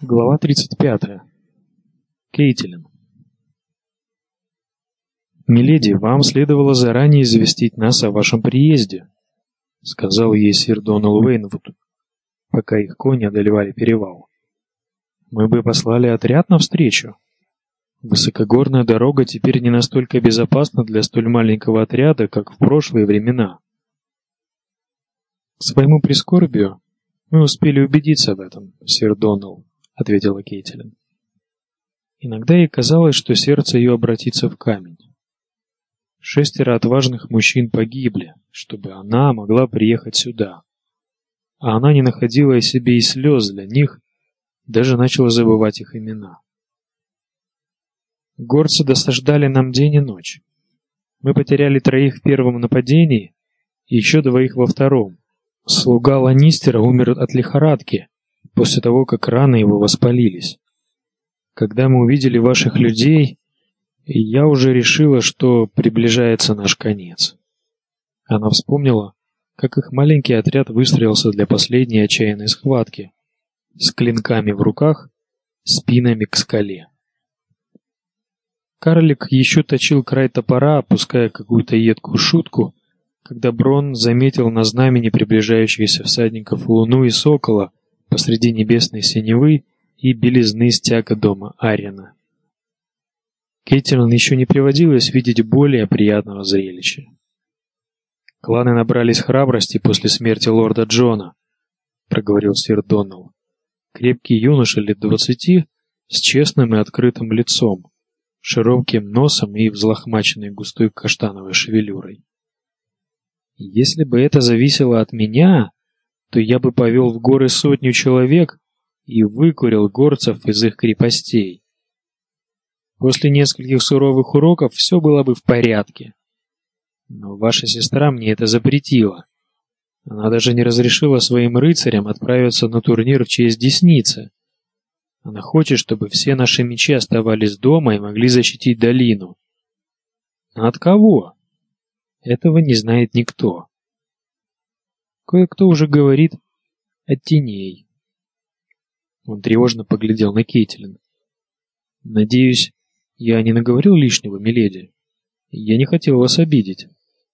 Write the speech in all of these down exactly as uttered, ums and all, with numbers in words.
Глава тридцать пятая. Кейтилин. «Миледи, вам следовало заранее известить нас о вашем приезде», — сказал ей сир Донал Уэйнвуд, пока их кони одолевали перевал. «Мы бы послали отряд навстречу. Высокогорная дорога теперь не настолько безопасна для столь маленького отряда, как в прошлые времена». «К своему прискорбию мы успели убедиться в этом, сир Донал», — ответила Кейтилин. Иногда ей казалось, что сердце ее обратится в камень. Шестеро отважных мужчин погибли, чтобы она могла приехать сюда. А она не находила себе и слез для них, даже начала забывать их имена. Горцы досаждали нам день и ночь. Мы потеряли троих в первом нападении и еще двоих во втором. Слуга Ланнистера умер от лихорадки после того, как раны его воспалились. Когда мы увидели ваших людей, я уже решила, что приближается наш конец. Она вспомнила, как их маленький отряд выстроился для последней отчаянной схватки, с клинками в руках, спинами к скале. Карлик еще точил край топора, опуская какую-то едкую шутку, когда Брон заметил на знамени приближающихся всадников луну и сокола посреди небесной синевы и белизны стяга дома Ариена. Кейтилин еще не приводилось видеть более приятного зрелища. «Кланы набрались храбрости после смерти лорда Джона», — проговорил сир Донал. «Крепкий юноша лет двадцати, с честным и открытым лицом, широким носом и взлохмаченной густой каштановой шевелюрой. Если бы это зависело от меня, то я бы повел в горы сотню человек и выкурил горцев из их крепостей. После нескольких суровых уроков все было бы в порядке. Но ваша сестра мне это запретила. Она даже не разрешила своим рыцарям отправиться на турнир в честь Десницы. Она хочет, чтобы все наши мечи оставались дома и могли защитить долину. Но от кого? Этого не знает никто. Кое-кто уже говорит от теней. Он тревожно поглядел на Кейтилин. «Надеюсь, я не наговорил лишнего, миледи? Я не хотел вас обидеть».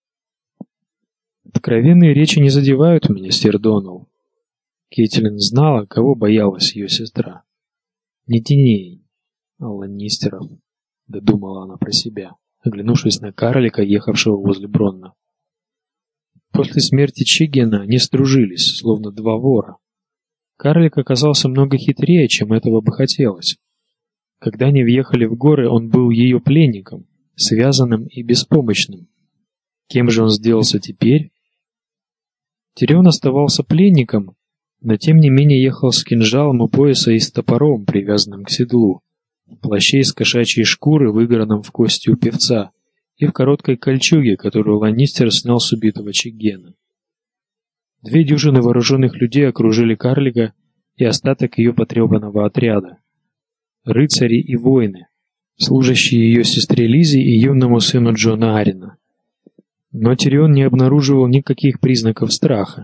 «Откровенные речи не задевают меня, сир Донал». Кейтилин знала, кого боялась ее сестра. «Не теней, а Ланнистеров», — додумала она про себя, оглянувшись на карлика, ехавшего возле Бронна. После смерти Чигена они сдружились, словно два вора. Карлик оказался много хитрее, чем этого бы хотелось. Когда они въехали в горы, он был ее пленником, связанным и беспомощным. Кем же он сделался теперь? Тирион оставался пленником, но тем не менее ехал с кинжалом у пояса и с топором, привязанным к седлу, в плаще из кошачьей шкуры, выигранном в кости у певца, и в короткой кольчуге, которую Ланнистер снял с убитого Чигена. Две дюжины вооруженных людей окружили карлика и остаток ее потрепанного отряда. Рыцари и воины, служащие ее сестре Лизе и юному сыну Джона Арина. Но Тирион не обнаруживал никаких признаков страха.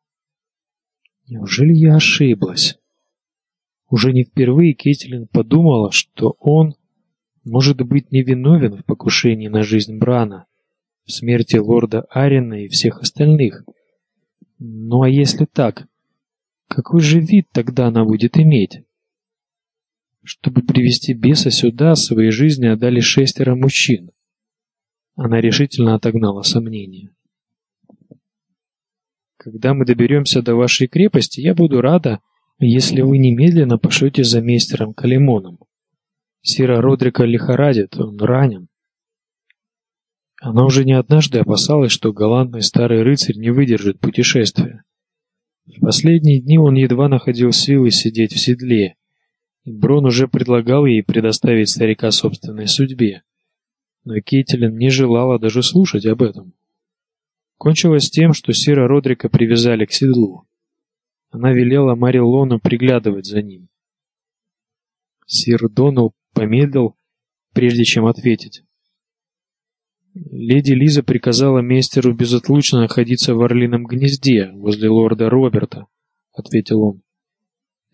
Неужели я ошиблась? Уже не впервые Кейтилин подумала, что он может быть невиновен в покушении на жизнь Брана, в смерти лорда Арина и всех остальных. Ну а если так, какой же вид тогда она будет иметь? Чтобы привести беса сюда, своей жизни отдали шестеро мужчин. Она решительно отогнала сомнения. «Когда мы доберемся до вашей крепости, я буду рада, если вы немедленно пошлете за мейстером Калимоном. Сира Родрика лихорадит, он ранен». Она уже не однажды опасалась, что галантный старый рыцарь не выдержит путешествия. В последние дни он едва находил силы сидеть в седле, и Брон уже предлагал ей предоставить старика собственной судьбе. Но Кейтилин не желала даже слушать об этом. Кончилось тем, что сира Родрика привязали к седлу. Она велела Мариллону приглядывать за ним. Сир Донал помедлил, прежде чем ответить. «Леди Лиза приказала мейстеру безотлучно находиться в Орлином гнезде, возле лорда Роберта», — ответил он.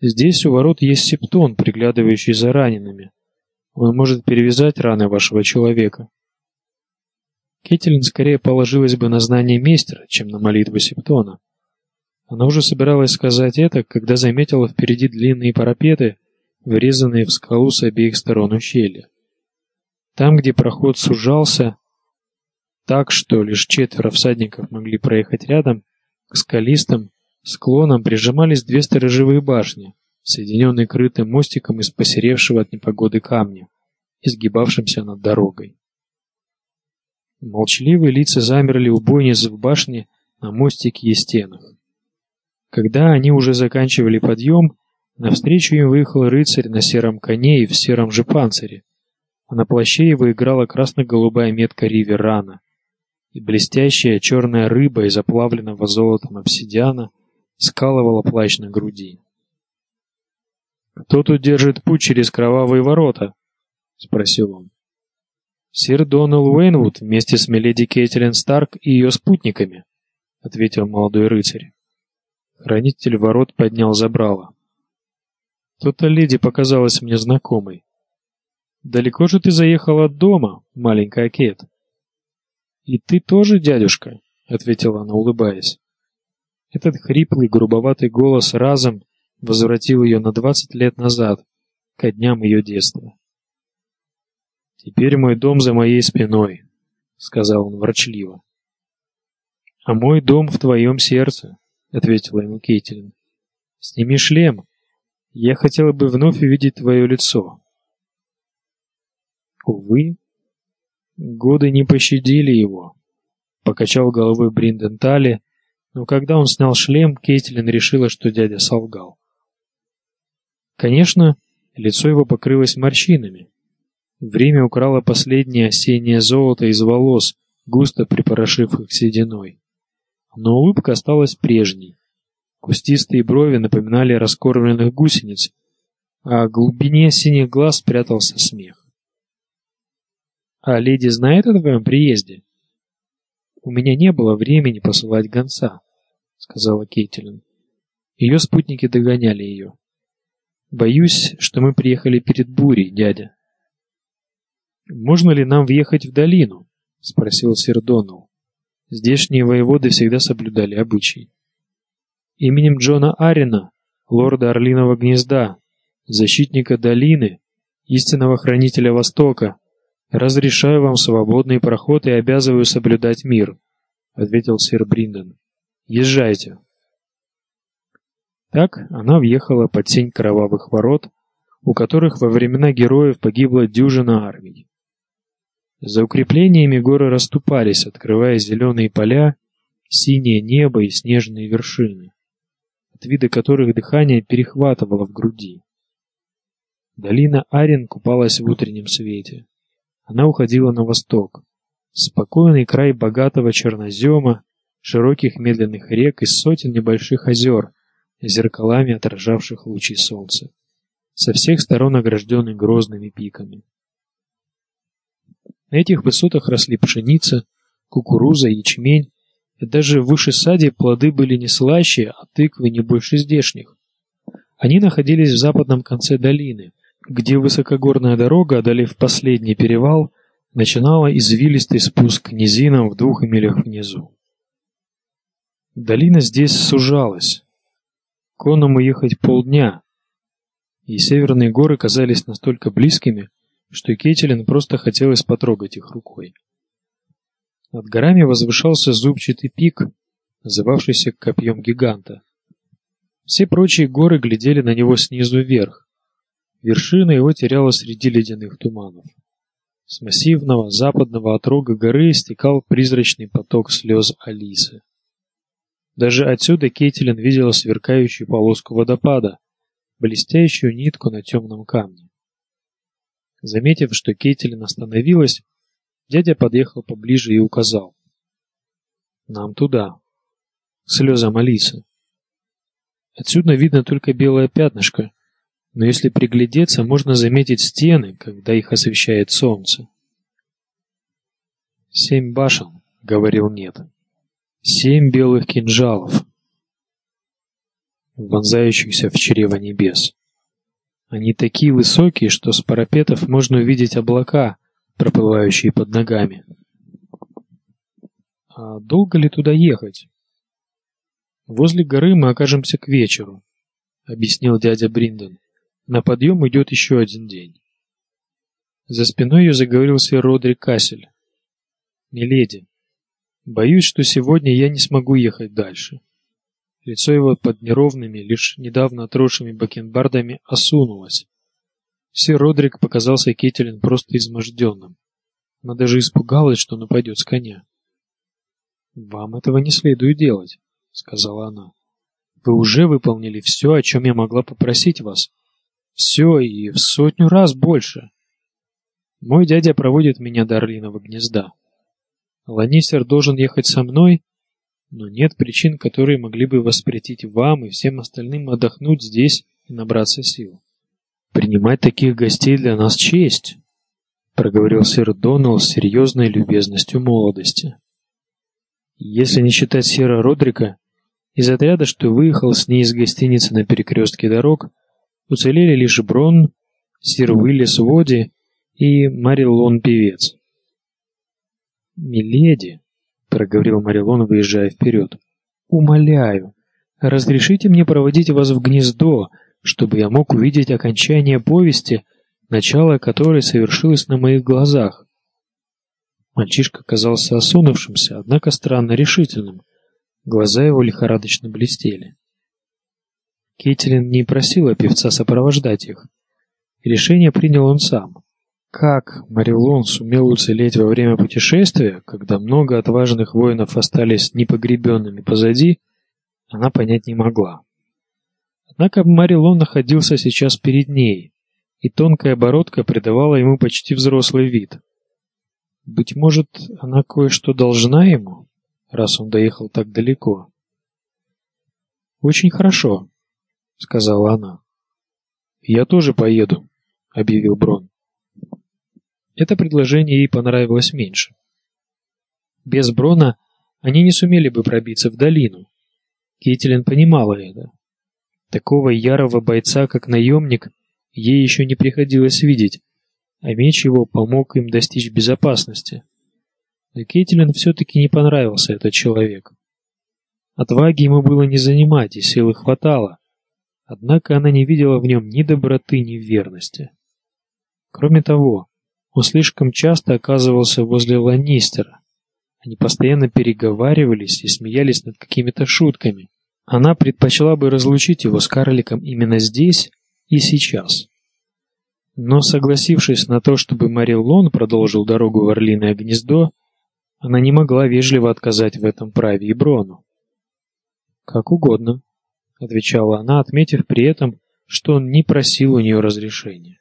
Здесь у ворот есть септон, приглядывающий за ранеными. Он может перевязать раны вашего человека. Кетелин скорее положилась бы на знание мейстера, чем на молитву септона. Она уже собиралась сказать это, когда заметила впереди длинные парапеты, вырезанные в скалу с обеих сторон ущелья. Там, где проход сужался так, что лишь четверо всадников могли проехать рядом, к скалистым склонам прижимались две сторожевые башни, соединенные крытым мостиком из посеревшего от непогоды камня, изгибавшимся над дорогой. Молчаливые лица замерли у бойниц в башне, на мостике и стенах. Когда они уже заканчивали подъем, навстречу им выехал рыцарь на сером коне и в сером же панцире, а на плаще его играла красно-голубая метка Риверана, и блестящая черная рыба из оплавленного золотом обсидиана скалывала плащ на груди. «Кто тут держит путь через кровавые ворота?» — спросил он. «Сир Донал Уэйнвуд вместе с миледи Кетелин Старк и ее спутниками», — ответил молодой рыцарь. Хранитель ворот поднял забрало. «То-то леди показалась мне знакомой. Далеко же ты заехала от дома, маленькая Кет?» «И ты тоже, дядюшка?» — ответила она, улыбаясь. Этот хриплый, грубоватый голос разом возвратил ее на двадцать лет назад, ко дням ее детства. «Теперь мой дом за моей спиной», — сказал он ворчливо. «А мой дом в твоем сердце», — ответила ему Кетелин. «Сними шлем. Я хотела бы вновь увидеть твое лицо». Увы, годы не пощадили его. Покачал головой Бринден Талли, но когда он снял шлем, Кетелин решила, что дядя солгал. Конечно, лицо его покрылось морщинами. Время украло последнее осеннее золото из волос, густо припорошив их сединой. Но улыбка осталась прежней. Кустистые брови напоминали раскормленных гусениц, а в глубине синих глаз спрятался смех. «А леди знает о твоем приезде?» «У меня не было времени посылать гонца», — сказала Кетелин. Ее спутники догоняли ее. «Боюсь, что мы приехали перед бурей, дядя». «Можно ли нам въехать в долину?» — спросил сир Донал. Здешние воеводы всегда соблюдали обычаи. «Именем Джона Аррена, лорда Орлиного гнезда, защитника долины, истинного хранителя Востока, разрешаю вам свободный проход и обязываю соблюдать мир», — ответил сир Бринден. «Езжайте». Так она въехала под сень кровавых ворот, у которых во времена героев погибла дюжина армий. За укреплениями горы расступались, открывая зеленые поля, синее небо и снежные вершины, от вида которых дыхание перехватывало в груди. Долина Арен купалась в утреннем свете. Она уходила на восток. Спокойный край богатого чернозема, широких медленных рек и сотен небольших озер, зеркалами отражавших лучи солнца, со всех сторон огражденный грозными пиками. На этих высотах росли пшеница, кукуруза, ячмень, и даже выше сади плоды были не слаще, а тыквы не больше здешних. Они находились в западном конце долины, где высокогорная дорога, одолев последний перевал, начинала извилистый спуск к низинам в двух милях внизу. Долина здесь сужалась. Конному ехать полдня, и северные горы казались настолько близкими, что Кетелин просто хотелось потрогать их рукой. Над горами возвышался зубчатый пик, называвшийся копьем гиганта. Все прочие горы глядели на него снизу вверх. Вершина его теряла среди ледяных туманов. С массивного западного отрога горы стекал призрачный поток слез Алисы. Даже отсюда Кетелин видела сверкающую полоску водопада, блестящую нитку на темном камне. Заметив, что Кетелин остановилась, дядя подъехал поближе и указал: «Нам туда, к слезам Алисы. Отсюда видно только белое пятнышко, но если приглядеться, можно заметить стены, когда их освещает солнце». «Семь башен», — говорил нет. «Семь белых кинжалов». вонзающихся в чрево небес. Они такие высокие, что с парапетов можно увидеть облака, проплывающие под ногами. А долго ли туда ехать? Возле горы мы окажемся к вечеру, объяснил дядя Бринден. На подъем идет еще один день. За спиной ее заговорил сэр Родрик Кассель. Миледи, боюсь, что сегодня я не смогу ехать дальше. Лицо его под неровными, лишь недавно отросшими бакенбардами осунулось. Сэр Родрик показался Кетелин просто изможденным. Она даже испугалась, что он упадет с коня. «Вам этого не следует делать», — сказала она. «Вы уже выполнили все, о чем я могла попросить вас. Все и в сотню раз больше. Мой дядя проводит меня до Орлиного гнезда. Ланнистер должен ехать со мной, но нет причин, которые могли бы воспретить вам и всем остальным отдохнуть здесь и набраться сил. Принимать таких гостей для нас честь», — проговорил сэр Доннелл с серьезной любезностью молодости. «Если не считать сэра Родрика, из отряда, что выехал с ней из гостиницы на перекрестке дорог, уцелели лишь Брон, сэр Уиллис Води и Марилон Певец». «Миледи», — проговорил Марилон, выезжая вперед, — «умоляю, разрешите мне проводить вас в гнездо, чтобы я мог увидеть окончание повести, начало которой совершилось на моих глазах». Мальчишка казался осунувшимся, однако странно решительным. Глаза его лихорадочно блестели. Кетелин не просила певца сопровождать их. Решение принял он сам. Как Марилон сумел уцелеть во время путешествия, когда много отважных воинов остались непогребенными позади, она понять не могла. Однако Марилон находился сейчас перед ней, и тонкая бородка придавала ему почти взрослый вид. Быть может, она кое-что должна ему, раз он доехал так далеко. «Очень хорошо», — сказала она. «Я тоже поеду», — объявил Брон. Это предложение ей понравилось меньше. Без Брона они не сумели бы пробиться в долину. Кетелин понимала это. Такого ярого бойца, как наемник, ей еще не приходилось видеть, а меч его помог им достичь безопасности. Но Кетелин все-таки не понравился этот человек. Отваги ему было не занимать, и силы хватало, однако она не видела в нем ни доброты, ни верности. Кроме того, он слишком часто оказывался возле Ланнистера. Они постоянно переговаривались и смеялись над какими-то шутками. Она предпочла бы разлучить его с карликом именно здесь и сейчас. Но, согласившись на то, чтобы Марилон продолжил дорогу в Орлиное гнездо, она не могла вежливо отказать в этом праве и Брону. «Как угодно», — отвечала она, отметив при этом, что он не просил у нее разрешения.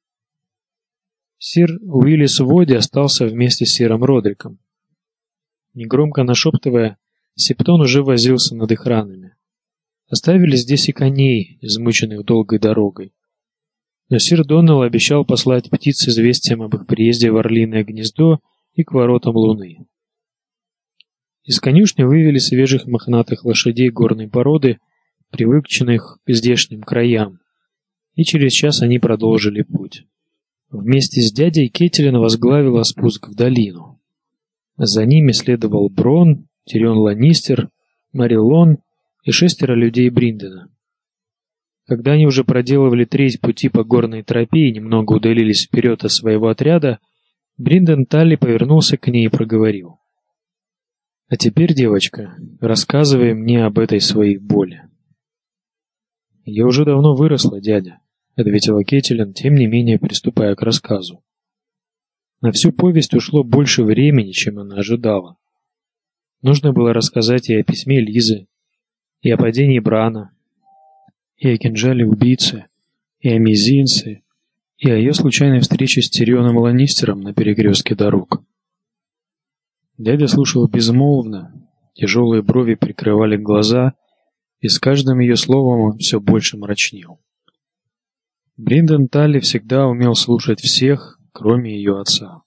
Сир Уиллис Води остался вместе с сиром Родриком. Негромко нашептывая, Септон уже возился над их ранами. Оставили здесь и коней, измученных долгой дорогой. Но сир Доннелл обещал послать птиц с известием об их приезде в Орлиное гнездо и к воротам Луны. Из конюшни вывели свежих мохнатых лошадей горной породы, привыкших к здешним краям, и через час они продолжили путь. Вместе с дядей Кетелин возглавила спуск в долину. За ними следовал Брон, Тирион Ланнистер, Марилон и шестеро людей Бриндена. Когда они уже проделывали треть пути по горной тропе и немного удалились вперед от своего отряда, Бринден Талли повернулся к ней и проговорил: «А теперь, девочка, рассказывай мне об этой своей боли». «Я уже давно выросла, дядя», — ответила Кетелин, тем не менее приступая к рассказу. На всю повесть ушло больше времени, чем она ожидала. Нужно было рассказать и о письме Лизы, и о падении Брана, и о кинжале убийцы, и о мизинце, и о ее случайной встрече с Тирионом Ланнистером на перекрестке дорог. Дядя слушал безмолвно, тяжелые брови прикрывали глаза, и с каждым ее словом он все больше мрачнел. Бринден Талли всегда умел слушать всех, кроме ее отца.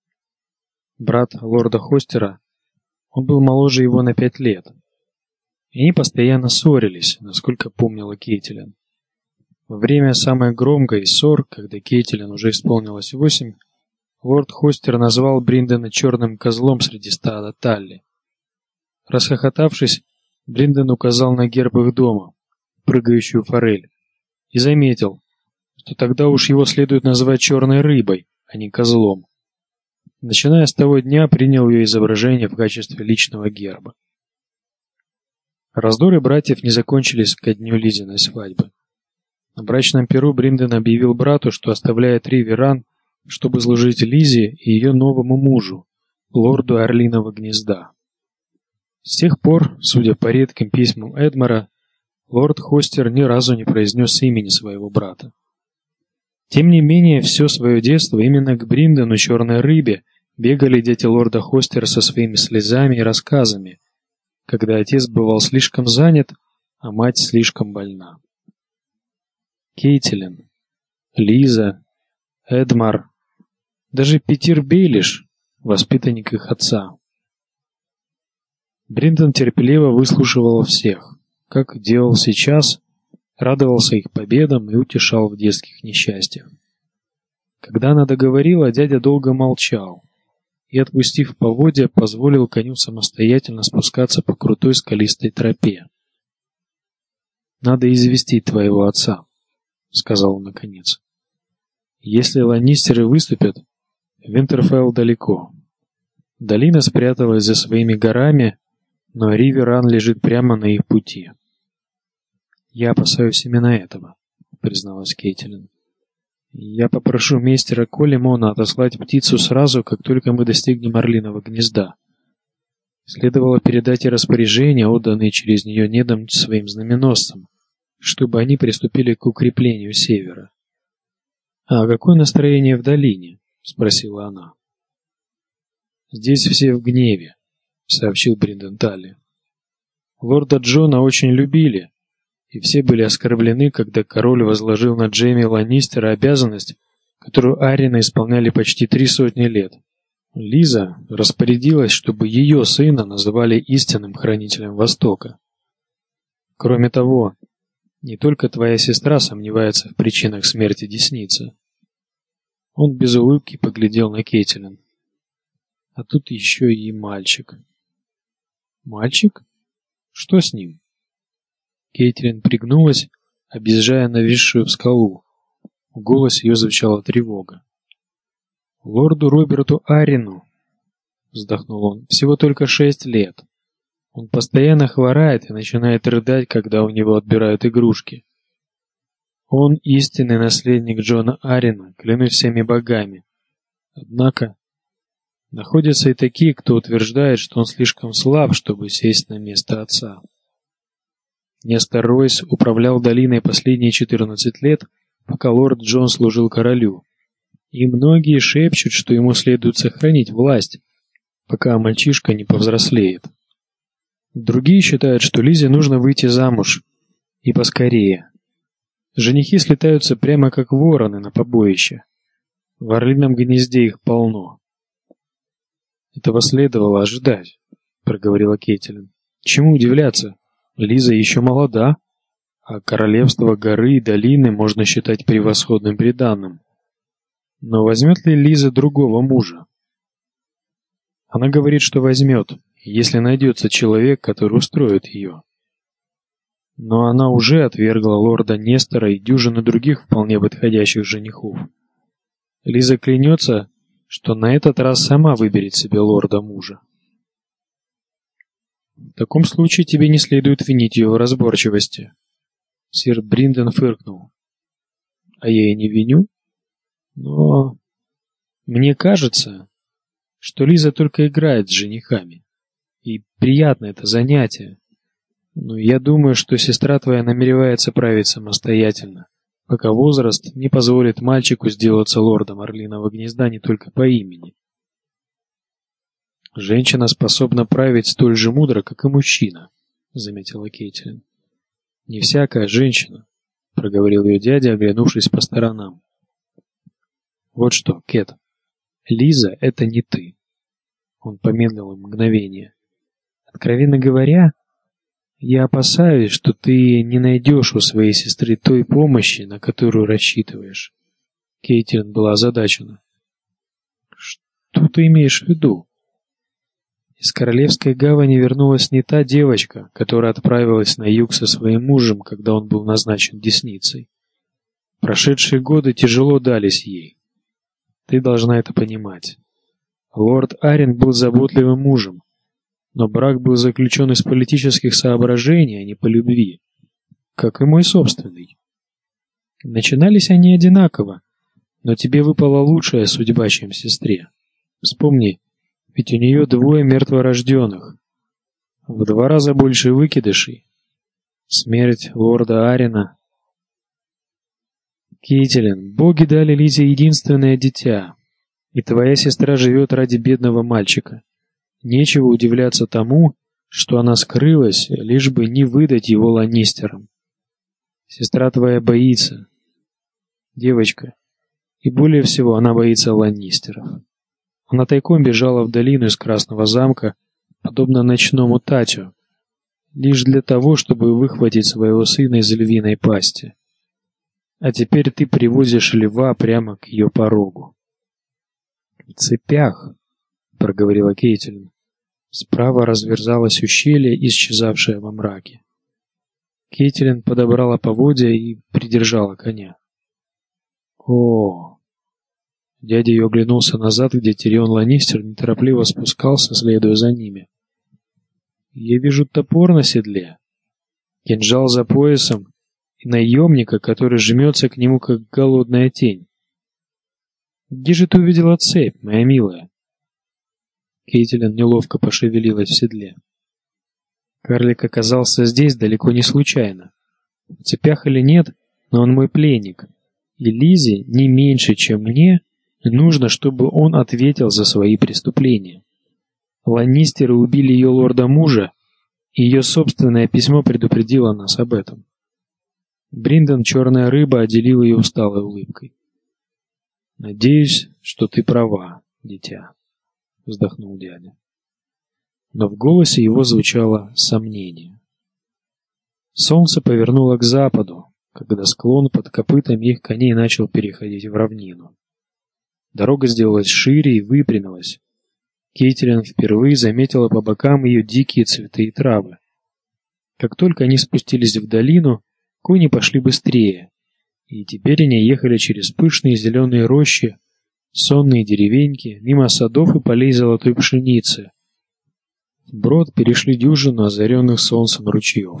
Брат лорда Хостера, он был моложе его на пять лет, И они постоянно ссорились, насколько помнила Кейтилин. Во время самой громкой из ссор, когда Кейтилин уже исполнилось восемь, лорд Хостер назвал Бриндена черным козлом среди стада Талли. Расхохотавшись, Бринден указал на герб их дома, прыгающую форель, и заметил, что тогда уж его следует называть черной рыбой, а не козлом. Начиная с того дня, принял ее изображение в качестве личного герба. Раздоры братьев не закончились ко дню Лизиной свадьбы. На брачном пиру Бринден объявил брату, что оставляет Риверан, чтобы служить Лизе и ее новому мужу, лорду Орлиного гнезда. С тех пор, судя по редким письмам Эдмара, лорд Хостер ни разу не произнес имени своего брата. Тем не менее, все свое детство именно к Бриндену, черной рыбе, бегали дети лорда Хостера со своими слезами и рассказами, когда отец бывал слишком занят, а мать слишком больна. Кейтилин, Лиза, Эдмар, даже Питер Бейлиш, воспитанник их отца. Бринден терпеливо выслушивал всех, как делал сейчас, радовался их победам и утешал в детских несчастьях. Когда она договорила, дядя долго молчал и, отпустив поводья, позволил коню самостоятельно спускаться по крутой скалистой тропе. «Надо известить твоего отца», — сказал он наконец. «Если ланнистеры выступят, Винтерфелл далеко. Долина спряталась за своими горами, но Риверан лежит прямо на их пути». «Я опасаюсь именно этого», — призналась Кейтилин. «Я попрошу мейстера Коллимона отослать птицу сразу, как только мы достигнем Орлиного гнезда. Следовало передать и распоряжения, отданные через нее недом своим знаменосцам, чтобы они приступили к укреплению севера». «А какое настроение в долине?» — спросила она. «Здесь все в гневе», — сообщил Бринден Талли. «Лорда Джона очень любили, и все были оскорблены, когда король возложил на Джейми Ланнистера обязанность, которую Аррины исполняли почти три сотни лет. Лиза распорядилась, чтобы ее сына называли истинным хранителем Востока. Кроме того, не только твоя сестра сомневается в причинах смерти Десницы». Он без улыбки поглядел на Кейтилин. «А тут еще и мальчик». «Мальчик? Что с ним?» Кейтилин пригнулась, объезжая нависшую скалу. В голосе ее звучала тревога. «Лорду Роберту Аррину», — вздохнул он, — «всего только шесть лет. Он постоянно хворает и начинает рыдать, когда у него отбирают игрушки. Он истинный наследник Джона Аррина, клянусь всеми богами. Однако находятся и такие, кто утверждает, что он слишком слаб, чтобы сесть на место отца. Нестор Ройс управлял долиной последние четырнадцать лет, пока лорд Джон служил королю, и многие шепчут, что ему следует сохранить власть, пока мальчишка не повзрослеет. Другие считают, что Лизе нужно выйти замуж, и поскорее. Женихи слетаются прямо как вороны на побоище. В Орлином гнезде их полно. «Этого следовало ожидать», — проговорила Кейтилин. «Чему удивляться? Лиза еще молода, а королевство горы и долины можно считать превосходным приданым. Но возьмет ли Лиза другого мужа?» «Она говорит, что возьмет, если найдется человек, который устроит ее. Но она уже отвергла лорда Нестора и дюжину других вполне подходящих женихов. Лиза клянется, что на этот раз сама выберет себе лорда-мужа». «В таком случае тебе не следует винить ее в разборчивости». Сир Бринден фыркнул. «А я и не виню. Но мне кажется, что Лиза только играет с женихами. И приятно это занятие. Но я думаю, что сестра твоя намеревается править самостоятельно, пока возраст не позволит мальчику сделаться лордом Орлиного гнезда не только по имени. Женщина способна править столь же мудро, как и мужчина», — заметила Кейтилин. «Не всякая женщина», — проговорил ее дядя, оглянувшись по сторонам. «Вот что, Кэт, Лиза — это не ты». Он помедлил мгновение. «Откровенно говоря, Я опасаюсь, что ты не найдешь у своей сестры той помощи, на которую рассчитываешь. Кейтлин была озадачена. Что ты имеешь в виду? Из Королевской гавани вернулась не та девочка, которая отправилась на юг со своим мужем, когда он был назначен десницей. Прошедшие годы тяжело дались ей. Ты должна это понимать. Лорд Арен был заботливым мужем, но брак был заключен из политических соображений, а не по любви, как и мой собственный. Начинались они одинаково, но тебе выпала лучшая судьба, чем сестре. Вспомни, ведь у нее двое мертворожденных, в два раза больше выкидышей. Смерть лорда Арена. Кейтлин, боги дали Лизе единственное дитя, и твоя сестра живет ради бедного мальчика. Нечего удивляться тому, что она скрылась, лишь бы не выдать его Ланнистерам. Сестра твоя боится, девочка, и более всего она боится Ланнистеров. Она тайком бежала в долину из Красного замка, подобно ночному Татю, лишь для того, чтобы выхватить своего сына из львиной пасти. А теперь ты привозишь льва прямо к ее порогу. В цепях, проговорила Кейтлин. Справа разверзалось ущелье, исчезавшее во мраке. Кейтлин подобрала поводья и придержала коня. О! Дядя ее оглянулся назад, где Тирион Ланнистер неторопливо спускался, следуя за ними. Я вижу топор на седле, кинжал за поясом и наемника, который жмется к нему, как голодная тень. Где же ты увидела цепь, моя милая? Кейтлин неловко пошевелилась в седле. Карлик оказался здесь далеко не случайно. В цепях или нет, но он мой пленник, и Лизе не меньше, чем мне, нужно, чтобы он ответил за свои преступления. Ланнистеры убили ее лорда-мужа, и ее собственное письмо предупредило нас об этом. Бриндон, черная рыба, отделил ее усталой улыбкой. «Надеюсь, что ты права, дитя», — вздохнул дядя. Но в голосе его звучало сомнение. Солнце повернуло к западу, когда склон под копытами их коней начал переходить в равнину. Дорога сделалась шире и выпрямилась. Кейтлин впервые заметила по бокам ее дикие цветы и травы. Как только они спустились в долину, кони пошли быстрее, и теперь они ехали через пышные зеленые рощи, сонные деревеньки, мимо садов и полей золотой пшеницы. Вброд перешли дюжину озаренных солнцем ручьев.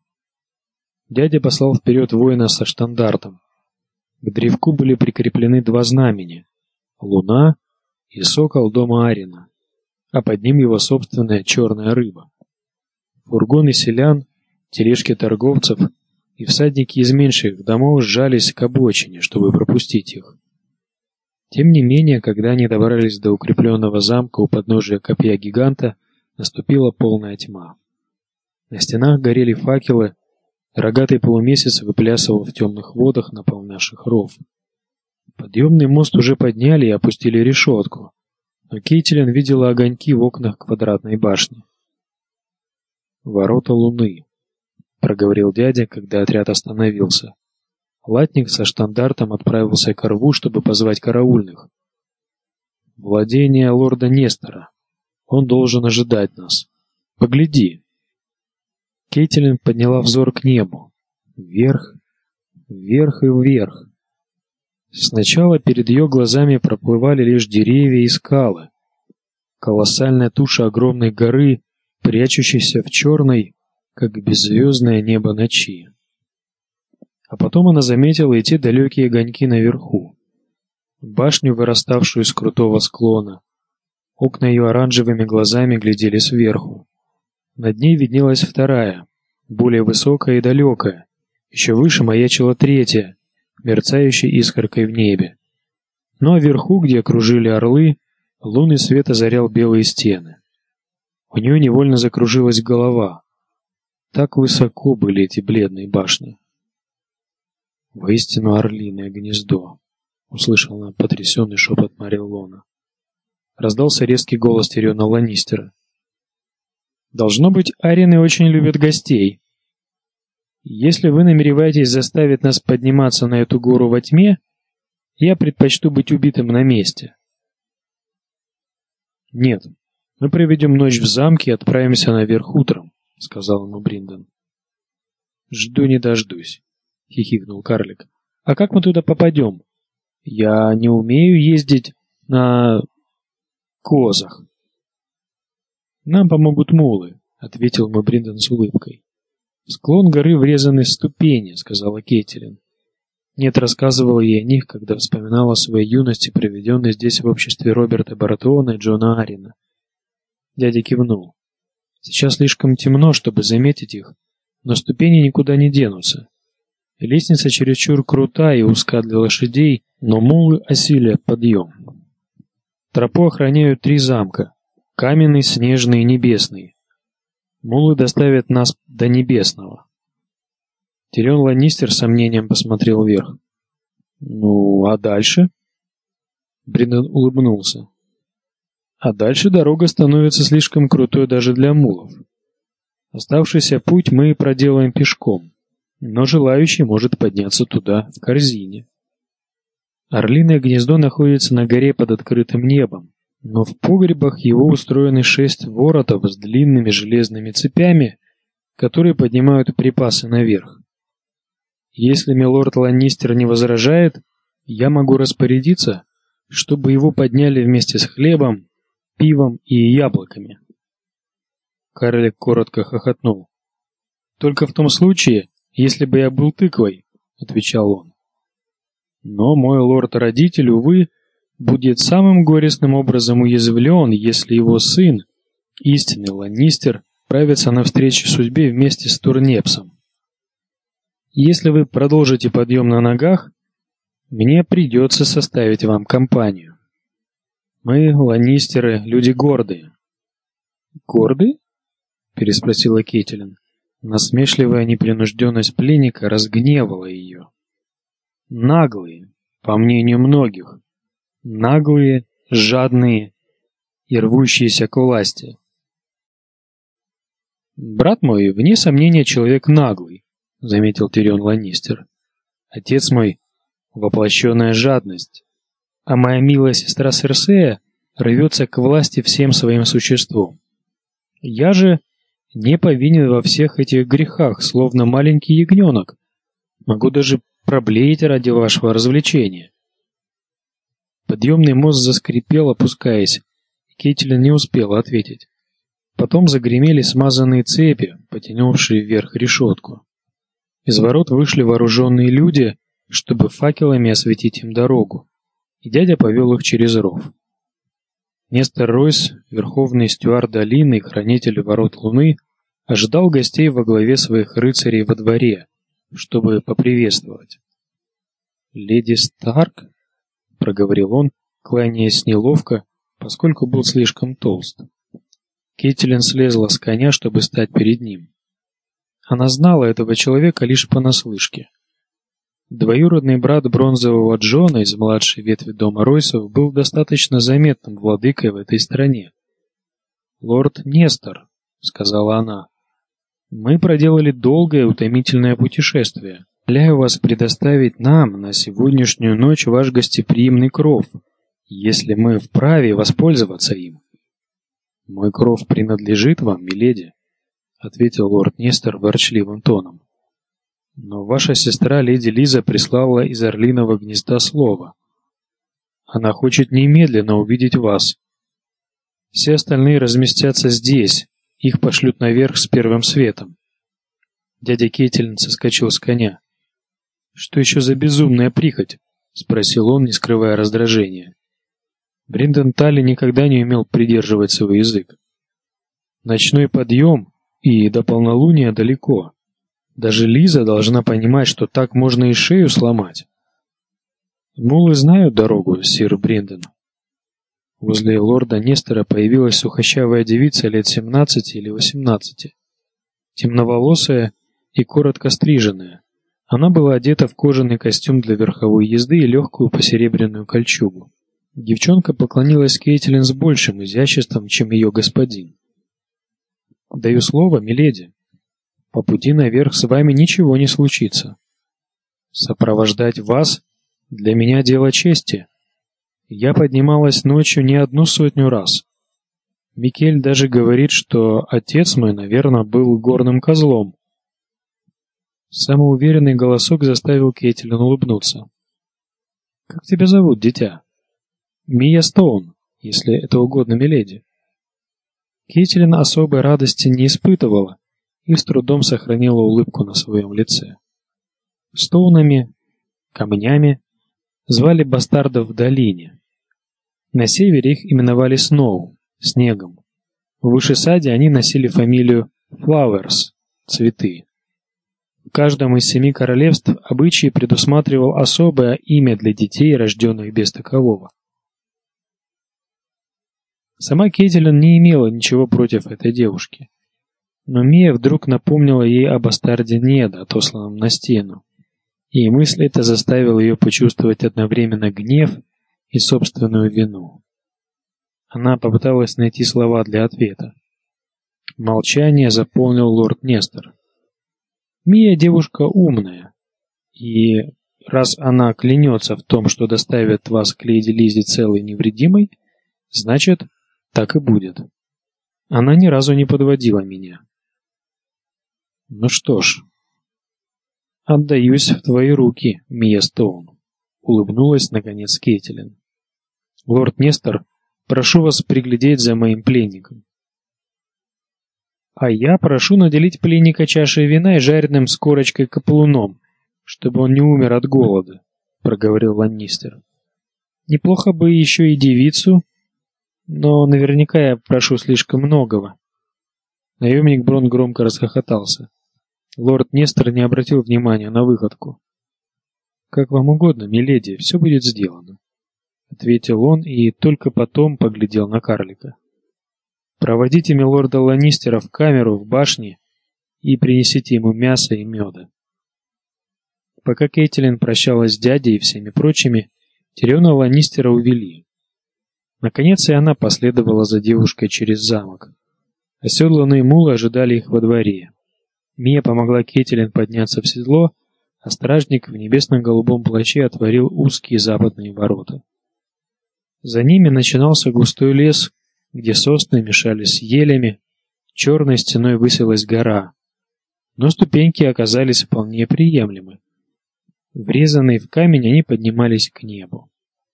Дядя послал вперед воина со штандартом. К древку были прикреплены два знамени — луна и сокол дома Арена, а под ним его собственная черная рыба. Фургоны селян, тележки торговцев и всадники из меньших домов сжались к обочине, чтобы пропустить их. Тем не менее, когда они добрались до укрепленного замка у подножия копья гиганта, наступила полная тьма. На стенах горели факелы, рогатый полумесяц выплясывал в темных водах, наполнявших ров. Подъемный мост уже подняли и опустили решетку, но Кейтлин видела огоньки в окнах квадратной башни. «Ворота Луны», — проговорил дядя, когда отряд остановился. Латник со штандартом отправился к рву, чтобы позвать караульных. «Владение лорда Нестора. Он должен ожидать нас. Погляди». Кейтлин подняла взор к небу. Вверх, вверх и вверх. Сначала перед ее глазами проплывали лишь деревья и скалы. Колоссальная туша огромной горы, прячущейся в черной, как беззвездное небо ночи. А потом она заметила и те далекие огоньки наверху. Башню, выраставшую из крутого склона. Окна ее оранжевыми глазами глядели сверху. Над ней виднелась вторая, более высокая и далекая. Еще выше маячила третья, мерцающей искоркой в небе. Ну а вверху, где окружили орлы, лунный свет озарял белые стены. У нее невольно закружилась голова. Так высоко были эти бледные башни. «Воистину орлиное гнездо», — услышал она потрясенный шепот Мариллона. Раздался резкий голос Тириона Ланнистера. Должно быть, арены очень любят гостей. Если вы намереваетесь заставить нас подниматься на эту гору во тьме, я предпочту быть убитым на месте. Нет, мы проведем ночь в замке и отправимся наверх утром, сказал ему Бриндон. Жду не дождусь, хихикнул карлик. А как мы туда попадем? Я не умею ездить на козах. Нам помогут мулы, ответил ему Бриндон с улыбкой. В склон горы врезаны ступени, сказала Кейтилин. Нет, рассказывала ей о них, когда вспоминала о своей юности, проведенной здесь в обществе Роберта Бартона и Джона Арина. Дядя кивнул. Сейчас слишком темно, чтобы заметить их, но ступени никуда не денутся. Лестница чересчур крутая и узка для лошадей, но мулы осилят подъем. Тропу охраняют три замка: каменный, снежный и небесный. Мулы доставят нас до небесного. Тирион Ланнистер с сомнением посмотрел вверх. Ну, а дальше? Бриндон улыбнулся. А дальше дорога становится слишком крутой даже для мулов. Оставшийся путь мы проделаем пешком, но желающий может подняться туда в корзине. Орлиное гнездо находится на горе под открытым небом, но в погребах его устроены шесть воротов с длинными железными цепями, которые поднимают припасы наверх. Если милорд Ланнистер не возражает, я могу распорядиться, чтобы его подняли вместе с хлебом, пивом и яблоками. Карлик коротко хохотнул. Только в том случае, если бы я был тыквой, отвечал он. Но мой лорд-родитель, увы, будет самым горестным образом уязвлен, если его сын, истинный Ланнистер, отправится навстречу судьбе вместе с Турнепсом. Если вы продолжите подъем на ногах, мне придется составить вам компанию. Мы, Ланнистеры, люди гордые. Гордые? Переспросила Кейтилин. Насмешливая непринужденность пленника разгневала ее. Наглые, по мнению многих. Наглые, жадные и рвущиеся к власти. Брат мой, вне сомнения, человек наглый, заметил Тирион Ланнистер. Отец мой — воплощенная жадность, а моя милая сестра Серсея рвется к власти всем своим существом. Я же не повинен во всех этих грехах, словно маленький ягненок. Могу даже проблеять ради вашего развлечения. Подъемный мост заскрипел, опускаясь. Кейтилин не успела ответить. Потом загремели смазанные цепи, потянувшие вверх решетку. Из ворот вышли вооруженные люди, чтобы факелами осветить им дорогу, и дядя повел их через ров. Нестор Ройс, верховный стюард долины и хранитель ворот Луны, ожидал гостей во главе своих рыцарей во дворе, чтобы поприветствовать. «Леди Старк?» — проговорил он, кланяясь неловко, поскольку был слишком толст. Кейтилин слезла с коня, чтобы стать перед ним. Она знала этого человека лишь понаслышке. Двоюродный брат бронзового Джона из младшей ветви дома Ройсов был достаточно заметным владыкой в этой стране. «Лорд Нестор», — сказала она, — «мы проделали долгое и утомительное путешествие. Умоляю вас предоставить нам на сегодняшнюю ночь ваш гостеприимный кров, если мы вправе воспользоваться им». «Мой кров принадлежит вам, миледи», — ответил лорд Нестор ворчливым тоном. «Но ваша сестра леди Лиза прислала из Орлиного гнезда слово. Она хочет немедленно увидеть вас. Все остальные разместятся здесь, их пошлют наверх с первым светом». Дядя Кейтилин соскочил с коня. «Что еще за безумная прихоть?» — спросил он, не скрывая раздражения. Бриндон Талли никогда не умел придерживать свой язык. Ночной подъем и до полнолуния далеко. Даже Лиза должна понимать, что так можно и шею сломать. Мулы знают дорогу, сир Бриндон. Возле лорда Нестора появилась сухощавая девица лет семнадцати или восемнадцати, темноволосая и коротко стриженная. Она была одета в кожаный костюм для верховой езды и легкую посеребряную кольчугу. Девчонка поклонилась Кейтилин с большим изяществом, чем ее господин. Даю слово, миледи. По пути наверх с вами ничего не случится. Сопровождать вас для меня дело чести. Я поднималась ночью не одну сотню раз. Микель даже говорит, что отец мой, наверное, был горным козлом. Самоуверенный голосок заставил Кейтилин улыбнуться. «Как тебя зовут, дитя?» «Мия Стоун, если это угодно, миледи». Кейтилин особой радости не испытывала и с трудом сохранила улыбку на своем лице. Стоунами, камнями, звали бастардов в долине. На севере их именовали Сноу, снегом. В Вышесаде они носили фамилию Flowers, цветы. В каждом из семи королевств обычай предусматривал особое имя для детей, рожденных без такового. Сама Кейтилин не имела ничего против этой девушки. Но Мия вдруг напомнила ей о бастарде Неда, отосланном на стену. И мысль эта заставила ее почувствовать одновременно гнев и собственную вину. Она попыталась найти слова для ответа. Молчание заполнил лорд Нестор. Мия девушка умная, и раз она клянется в том, что доставит вас к леди Лизе целой и невредимой, значит, так и будет. Она ни разу не подводила меня. Ну что ж, отдаюсь в твои руки, Мия Стоун, улыбнулась наконец Кейтилин. Лорд Нестор, прошу вас приглядеть за моим пленником. А я прошу наделить пленника чашей вина и жареным с корочкой каплуном, чтобы он не умер от голода, проговорил Ланнистер. Неплохо бы еще и девицу, но наверняка я прошу слишком многого. Наемник Брон громко расхохотался. Лорд Нестор не обратил внимания на выходку. Как вам угодно, миледи, все будет сделано, ответил он и только потом поглядел на карлика. Проводите милорда Ланнистера в камеру в башне и принесите ему мясо и меда. Пока Кейтилин прощалась с дядей и всеми прочими, Тириона Ланнистера увели. Наконец и она последовала за девушкой через замок. Оседланные мулы ожидали их во дворе. Мия помогла Кейтилин подняться в седло, а стражник в небесно-голубом плаще отворил узкие западные ворота. За ними начинался густой лес, где сосны мешались с елями, черной стеной высилась гора, но ступеньки оказались вполне приемлемы. Врезанные в камень, они поднимались к небу.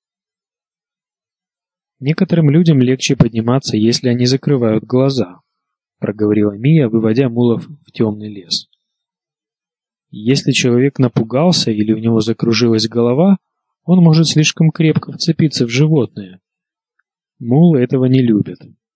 Некоторым людям легче подниматься, если они закрывают глаза, проговорила Мия, выводя мулов в темный лес. Если человек напугался или у него закружилась голова, он может слишком крепко вцепиться в животное. Мулы этого не любят.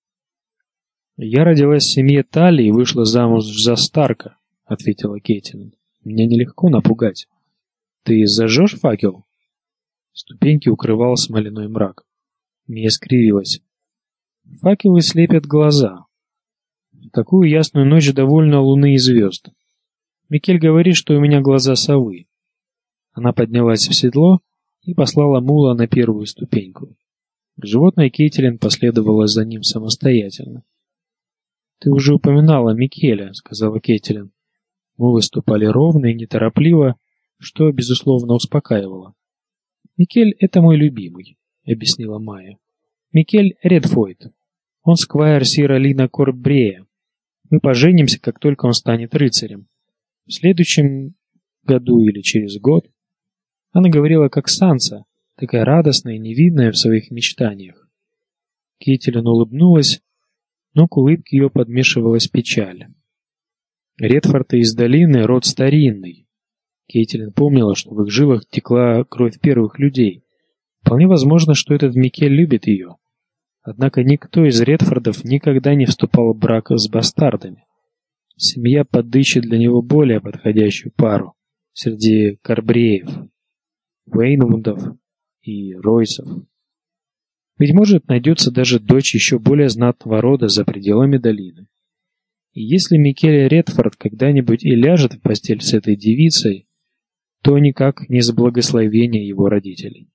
Я родилась в семье Талли и вышла замуж за Старка, ответила Кейтилин. Меня нелегко напугать. Ты зажжешь факел? Ступеньки укрывал смоляной мрак. Мия скривилась. Факелы слепят глаза. В такую ясную ночь довольно луны и звезд. Микель говорит, что у меня глаза совы. Она поднялась в седло и послала мула на первую ступеньку. Животное Кейтилин последовало за ним самостоятельно. «Ты уже упоминала Микеля», — сказала Кейтилин. Мулы ступали ровно и неторопливо, что, безусловно, успокаивало. «Микель — это мой любимый», — объяснила Майя. «Микель Редфойд. Он сквайр сира Лина Корбрея. Мы поженимся, как только он станет рыцарем. В следующем году или через год». Она говорила как Санса, такая радостная и невинная в своих мечтаниях. Кейтилин улыбнулась, но к улыбке ее подмешивалась печаль. Редфорды из долины — род старинный. Кейтилин помнила, что в их жилах текла кровь первых людей. Вполне возможно, что этот Микель любит ее. Однако никто из Редфордов никогда не вступал в брак с бастардами. Семья подыщет для него более подходящую пару среди Корбреев, Вейнвундов и Ройсов. Ведь, может, найдется даже дочь еще более знатного рода за пределами долины. И если Микель Редфорд когда-нибудь и ляжет в постель с этой девицей, то никак не с благословения его родителей.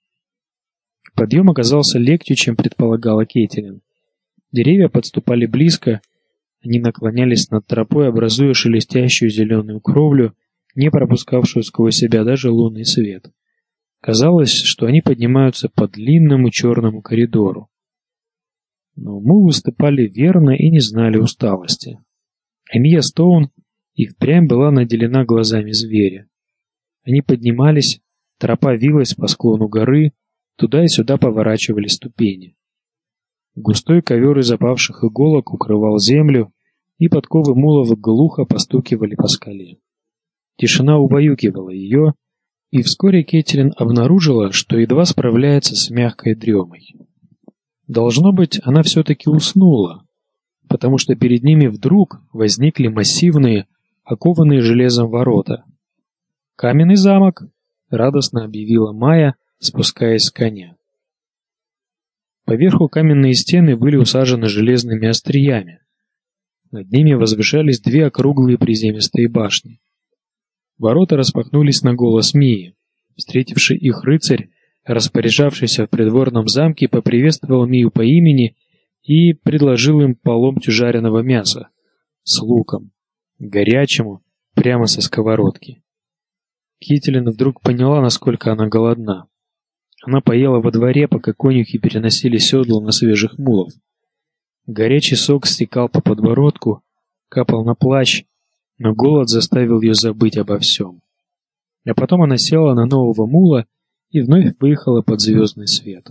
Подъем оказался легче, чем предполагала Кейтилин. Деревья подступали близко, Они наклонялись над тропой, образуя шелестящую зеленую кровлю, не пропускавшую сквозь себя даже лунный свет. Казалось, что они поднимаются по длинному черному коридору. Но мулы ступали верно и не знали усталости. Эмия Стоун и впрямь была наделена глазами зверя. Они поднимались, тропа вилась по склону горы, туда и сюда поворачивали ступени. Густой ковер из опавших иголок укрывал землю, и подковы мулов глухо постукивали по скале. Тишина убаюкивала ее, и вскоре Кэтлин обнаружила, что едва справляется с мягкой дремой. Должно быть, она все-таки уснула, потому что перед ними вдруг возникли массивные, окованные железом ворота. «Каменный замок!» — радостно объявила Майя, спускаясь с коня. Поверху каменные стены были усажены железными остриями. Над ними возвышались две округлые приземистые башни. Ворота распахнулись на голос Мии. Встретивший их рыцарь, распоряжавшийся в придворном замке, поприветствовал Мию по имени и предложил им по ломтю жареного мяса с луком, горячему, прямо со сковородки. Кэтлин вдруг поняла, насколько она голодна. Она поела во дворе, пока конюхи переносили седла на свежих мулов. Горячий сок стекал по подбородку, капал на плащ, но голод заставил ее забыть обо всем. А потом она села на нового мула и вновь выехала под звездный свет.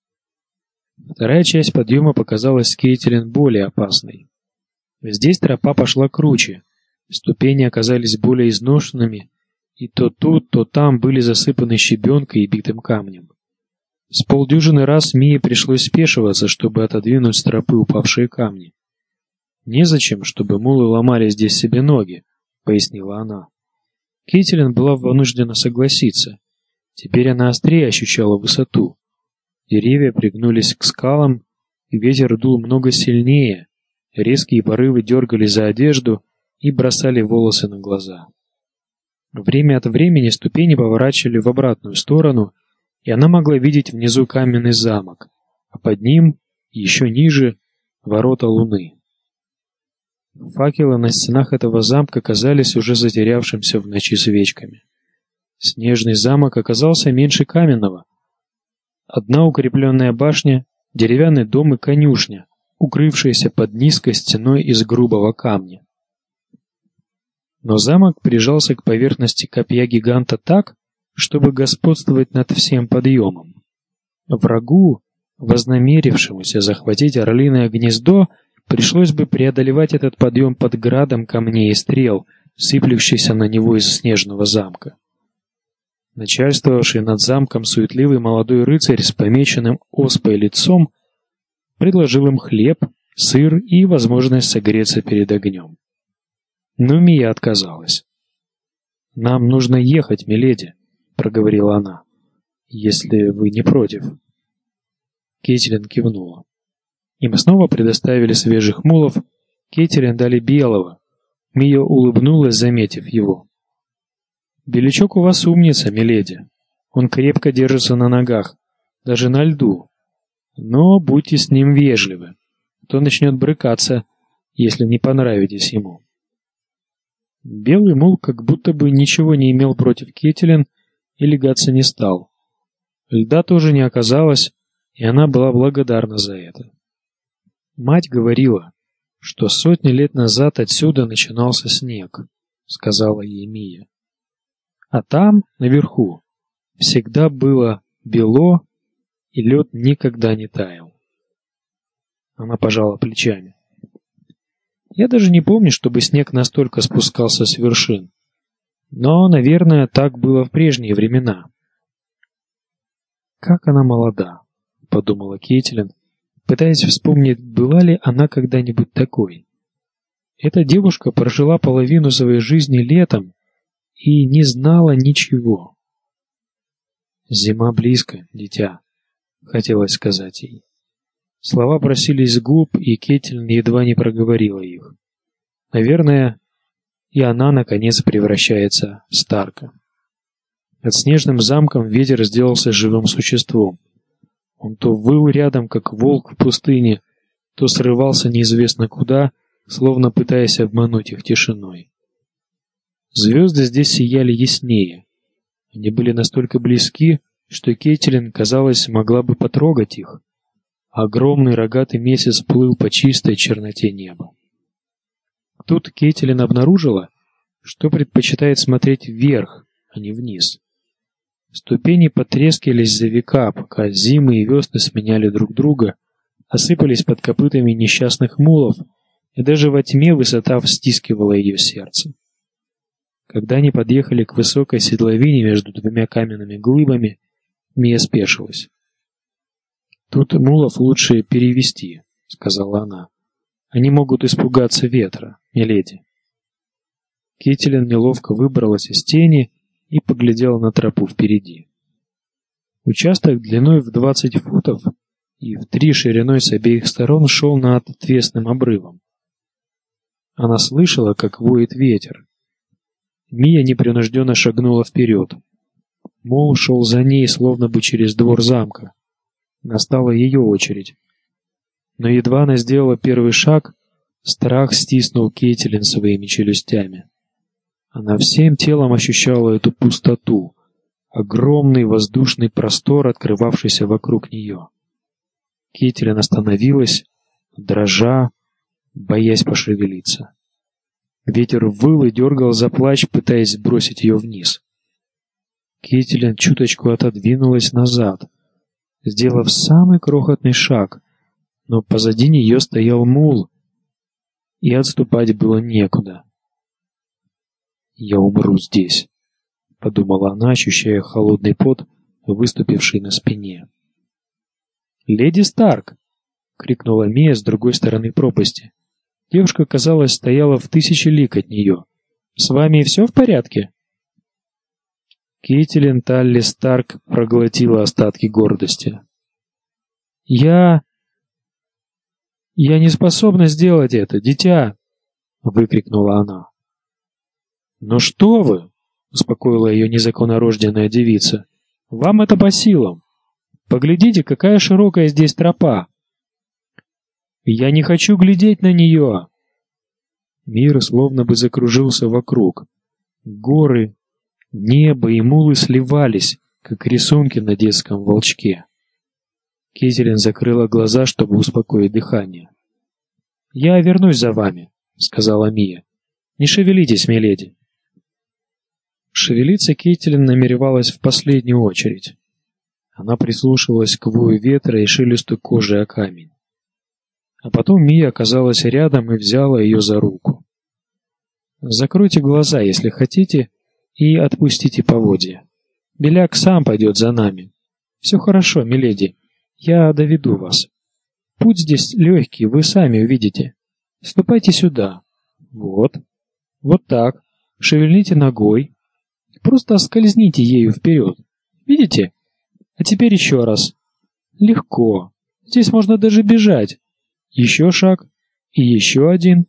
Вторая часть подъема показалась Кэтлин более опасной. Здесь тропа пошла круче, ступени оказались более изношенными, и то тут, то там были засыпаны щебенкой и битым камнем. С полдюжины раз Мии пришлось спешиваться, чтобы отодвинуть с тропы упавшие камни. «Незачем, чтобы мулы ломали здесь себе ноги», — пояснила она. Кэтлин была вынуждена согласиться. Теперь она острее ощущала высоту. Деревья пригнулись к скалам, и ветер дул много сильнее, резкие порывы дергали за одежду и бросали волосы на глаза. Время от времени ступени поворачивали в обратную сторону, и она могла видеть внизу каменный замок, а под ним, еще ниже, ворота луны. Факелы на стенах этого замка казались уже затерявшимся в ночи свечками. Снежный замок оказался меньше каменного. Одна укрепленная башня, деревянный дом и конюшня, укрывшиеся под низкой стеной из грубого камня. Но замок прижался к поверхности копья гиганта так, чтобы господствовать над всем подъемом. Врагу, вознамерившемуся захватить орлиное гнездо, пришлось бы преодолевать этот подъем под градом камней и стрел, сыплющихся на него из снежного замка. Начальствовавший над замком суетливый молодой рыцарь с помеченным оспой лицом предложил им хлеб, сыр и возможность согреться перед огнем. Но Мия отказалась. «Нам нужно ехать, миледи», — проговорила она, — «если вы не против». Кэтлин кивнула. Им снова предоставили свежих мулов, Кэтлин дали белого. Мия улыбнулась, заметив его. «Белячок у вас умница, миледи. Он крепко держится на ногах, даже на льду. Но будьте с ним вежливы, то начнет брыкаться, если не понравитесь ему». Белый мул как будто бы ничего не имел против Кэтлин и лягаться не стал. Льда тоже не оказалось, и она была благодарна за это. «Мать говорила, что сотни лет назад отсюда начинался снег», — сказала ей Мия. «А там, наверху, всегда было бело, и лед никогда не таял». Она пожала плечами. «Я даже не помню, чтобы снег настолько спускался с вершин. Но, наверное, так было в прежние времена». «Как она молода», — подумала Кэтлин, пытаясь вспомнить, была ли она когда-нибудь такой. Эта девушка прожила половину своей жизни летом и не знала ничего. «Зима близко, дитя», — хотелось сказать ей. Слова просились с губ, и Кэтлин едва не проговорила их. Наверное, и она, наконец, превращается в Старка. Над снежным замком ветер сделался живым существом. Он то выл рядом, как волк в пустыне, то срывался неизвестно куда словно пытаясь обмануть их тишиной. Звезды здесь сияли яснее. Они были настолько близки, что Кейтилин, казалось, могла бы потрогать их. Огромный рогатый месяц плыл по чистой черноте неба. Тут Кейтилин обнаружила, что предпочитает смотреть вверх, а не вниз. Ступени потрескались за века, пока зимы и весны сменяли друг друга, осыпались под копытами несчастных мулов, и даже во тьме высота стискивала ее сердце. Когда они подъехали к высокой седловине между двумя каменными глыбами, Мия спешилась. «Тут мулов лучше перевести», — сказала она. «Они могут испугаться ветра, миледи». Кейтилин неловко выбралась из тени и поглядела на тропу впереди. Участок длиной в двадцать футов и в три шириной с обеих сторон шел над отвесным обрывом. Она слышала, как воет ветер. Мия непринужденно шагнула вперед. Мол шел за ней, словно бы через двор замка. Настала ее очередь. Но едва она сделала первый шаг, страх стиснул Кейтилин своими челюстями. Она всем телом ощущала эту пустоту, огромный воздушный простор, открывавшийся вокруг нее. Кейтилин остановилась, дрожа, боясь пошевелиться. Ветер выл и дергал за плащ, пытаясь сбросить ее вниз. Кейтилин чуточку отодвинулась назад, сделав самый крохотный шаг, но позади нее стоял мул, и отступать было некуда. «Я умру здесь», — подумала она, ощущая холодный пот, выступивший на спине. «Леди Старк!» — крикнула Мия с другой стороны пропасти. Девушка, казалось, стояла в тысячи лиг от нее. «С вами все в порядке?» Кейтилин Талли Старк проглотила остатки гордости. «Я... я не способна сделать это, дитя!» — выкрикнула она. «Ну что вы!» — успокоила ее незаконнорожденная девица. «Вам это по силам. Поглядите, какая широкая здесь тропа!» «Я не хочу глядеть на нее!» Мир словно бы закружился вокруг. Горы, небо и мулы сливались, как рисунки на детском волчке. Кейтилин закрыла глаза, чтобы успокоить дыхание. «Я вернусь за вами», — сказала Мия. «Не шевелитесь, миледи». Шевелиться Кейтилин намеревалась в последнюю очередь. Она прислушивалась к вою ветра и шелесту кожи о камень. А потом Мия оказалась рядом и взяла ее за руку. «Закройте глаза, если хотите, и отпустите поводья. Беляк сам пойдет за нами. Все хорошо, миледи, я доведу вас. Путь здесь легкий, вы сами увидите. Ступайте сюда. Вот. Вот так. Шевельните ногой. Просто скользните ею вперед. Видите? А теперь еще раз. Легко. Здесь можно даже бежать. Еще шаг. И еще один.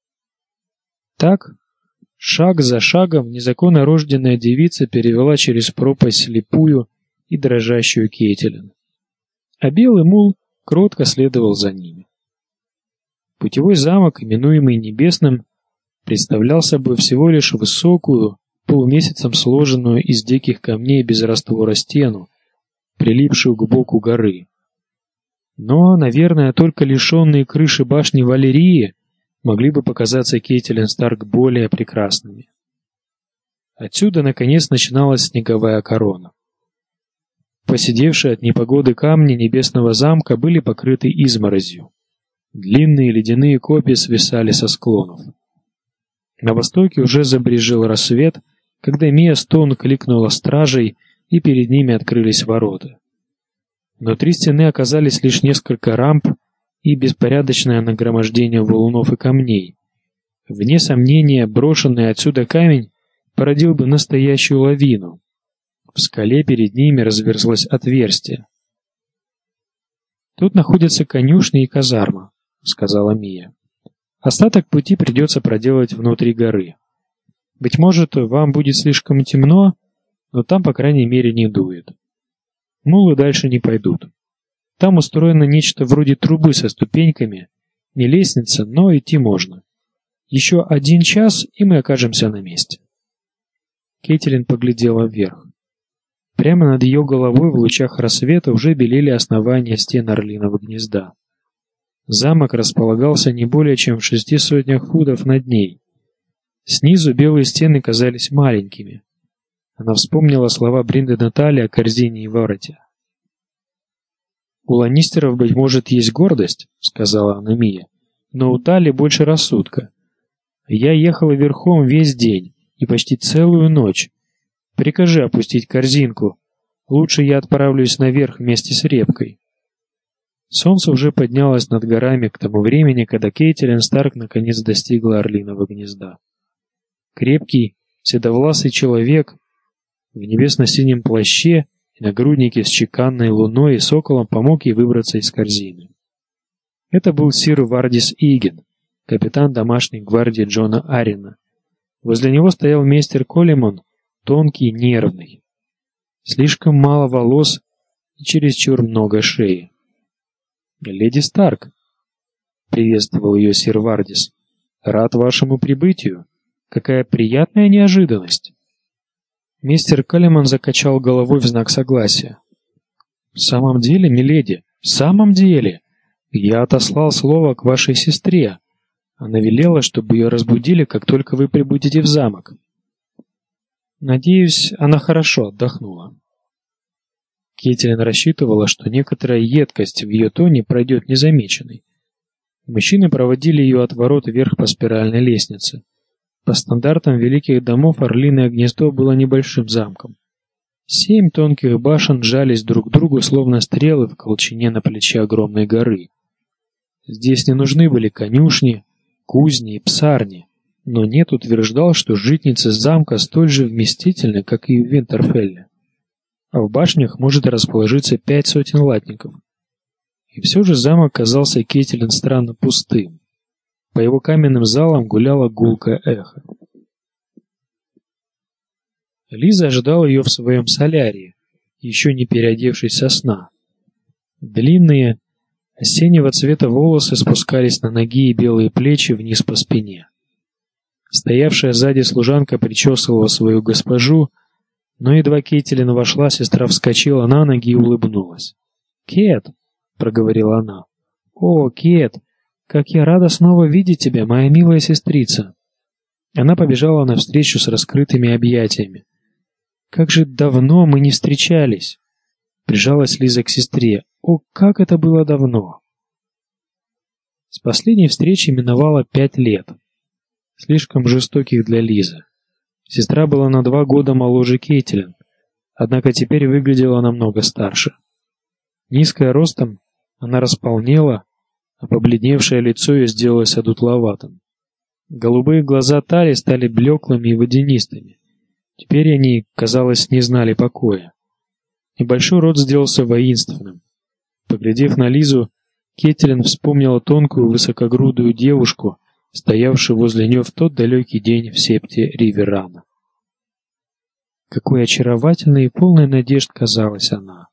Так, шаг за шагом незаконно рожденная девица перевела через пропасть слепую и дрожащую Кейтилин. А белый мул кротко следовал за ними. Путевой замок, именуемый Небесным, представлял собой всего лишь высокую, полумесяцем сложенную из диких камней без раствора стену, прилипшую к боку горы. Но, наверное, только лишенные крыши башни Валерии могли бы показаться Кейтилин Старк более прекрасными. Отсюда, наконец, начиналась снеговая корона. Поседевшие от непогоды камни небесного замка были покрыты изморозью. Длинные ледяные копья свисали со склонов. На востоке уже забрезжил рассвет, когда Мия Стоун кликнула стражей, и перед ними открылись ворота. Внутри стены оказались лишь несколько рамп и беспорядочное нагромождение валунов и камней. Вне сомнения, брошенный отсюда камень породил бы настоящую лавину. В скале перед ними разверзлось отверстие. «Тут находятся конюшни и казарма», — сказала Мия. «Остаток пути придется проделать внутри горы. Быть может, вам будет слишком темно, но там, по крайней мере, не дует. Мулы дальше не пойдут. Там устроено нечто вроде трубы со ступеньками, Не лестница, но идти можно. Еще один час, и мы окажемся на месте. Кэтлин поглядела вверх. Прямо над ее головой в лучах рассвета уже белели основания стен орлиного гнезда. Замок располагался не более чем в шести сотнях футов над ней. Снизу белые стены казались маленькими. Она вспомнила слова Бриндена Талли о корзине и вороте. «У Ланнистеров, быть может, есть гордость», — сказала она Мие, — «но у Талли больше рассудка. Я ехала верхом весь день и почти целую ночь. Прикажи опустить корзинку. Лучше я отправлюсь наверх вместе с Репкой». Солнце уже поднялось над горами к тому времени, когда Кейтлин Старк наконец достигла орлиного гнезда. Крепкий, седовласый человек в небесно-синем плаще и нагруднике с чеканной луной и соколом помог ей выбраться из корзины. Это был сир Вардис Иген, капитан домашней гвардии Джона Аррина. Возле него стоял мистер Коллимон, тонкий и нервный. Слишком мало волос и чересчур много шеи. «Леди Старк», — приветствовал ее сир Вардис, — «рад вашему прибытию. Какая приятная неожиданность!» Мистер Коллимон закачал головой в знак согласия. «В самом деле, миледи, в самом деле, я отослал слово к вашей сестре. Она велела, чтобы ее разбудили, как только вы прибудете в замок. Надеюсь, она хорошо отдохнула». Кэтлин рассчитывала, что некоторая едкость в ее тоне пройдет незамеченной. Мужчины проводили ее от ворот вверх по спиральной лестнице. По стандартам великих домов Орлиное гнездо было небольшим замком. Семь тонких башен жались друг к другу, словно стрелы в колчине на плече огромной горы. Здесь не нужны были конюшни, кузни и псарни, но Нет утверждал, что житницы замка столь же вместительны, как и в Винтерфелле. А в башнях может расположиться пять сотен латников. И все же замок казался Кэтлин странно пустым. По его каменным залам гуляло гулкое эхо. Лиза ожидала ее в своем солярии, еще не переодевшись со сна. Длинные, осеннего цвета волосы спускались на ноги и белые плечи вниз по спине. Стоявшая сзади служанка причесывала свою госпожу, но едва Кэтлин вошла, сестра вскочила на ноги и улыбнулась. «Кэт!» — проговорила она. «О, Кэт! Как я рада снова видеть тебя, моя милая сестрица!» Она побежала навстречу с раскрытыми объятиями. «Как же давно мы не встречались!» Прижалась Лиза к сестре. «О, как это было давно!» С последней встречи миновало пять лет. Слишком жестоких для Лизы. Сестра была на два года моложе Кэтлин, однако теперь выглядела намного старше. Низкая ростом, она располнела, а побледневшее лицо ее сделалось одутловатым. Голубые глаза Талли стали блеклыми и водянистыми. Теперь они, казалось, не знали покоя. Небольшой рот сделался воинственным. Поглядев на Лизу, Кэтлин вспомнила тонкую высокогрудую девушку, стоявшую возле нее в тот далекий день в септе Риверана. Какой очаровательной и полной надежд казалась она.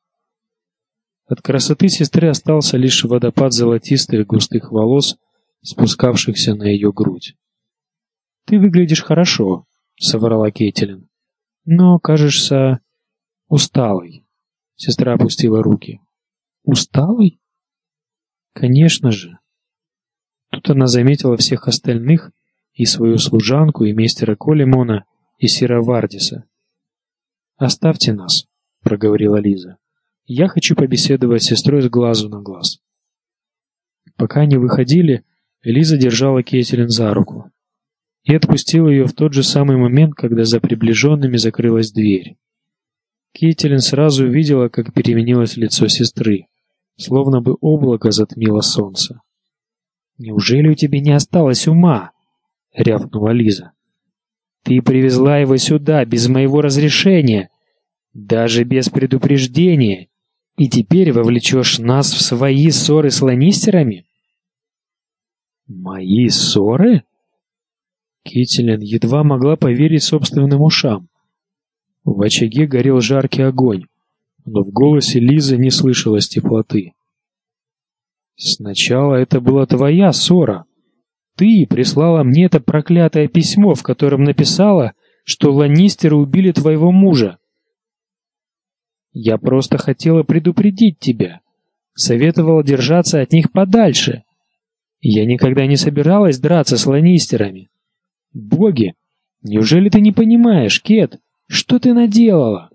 От красоты сестры остался лишь водопад золотистых густых волос, спускавшихся на ее грудь. «Ты выглядишь хорошо», — соврала Кэтлин, — «но кажешься усталой». Сестра опустила руки. «Усталой?» «Конечно же». Тут она заметила всех остальных, и свою служанку, и мистера Коллимона, и сира Вардиса. «Оставьте нас», — проговорила Лиза. «Я хочу побеседовать с сестрой с глазу на глаз». Пока они выходили, Лиза держала Кэтлин за руку и отпустила ее в тот же самый момент, когда за приближенными закрылась дверь. Кэтлин сразу увидела, как переменилось лицо сестры, словно бы облако затмило солнце. «Неужели у тебя не осталось ума?» — рявкнула Лиза. «Ты привезла его сюда без моего разрешения, даже без предупреждения, и теперь вовлечешь нас в свои ссоры с Ланнистерами?» «Мои ссоры?» Кэтлин едва могла поверить собственным ушам. В очаге горел жаркий огонь, но в голосе Лизы не слышалось теплоты. Сначала это была твоя ссора. Ты прислала мне это проклятое письмо, в котором написала, что Ланнистеры убили твоего мужа. Я просто хотела предупредить тебя. Советовала держаться от них подальше. Я никогда не собиралась драться с Ланнистерами. Боги, неужели ты не понимаешь, Кэт, что ты наделала?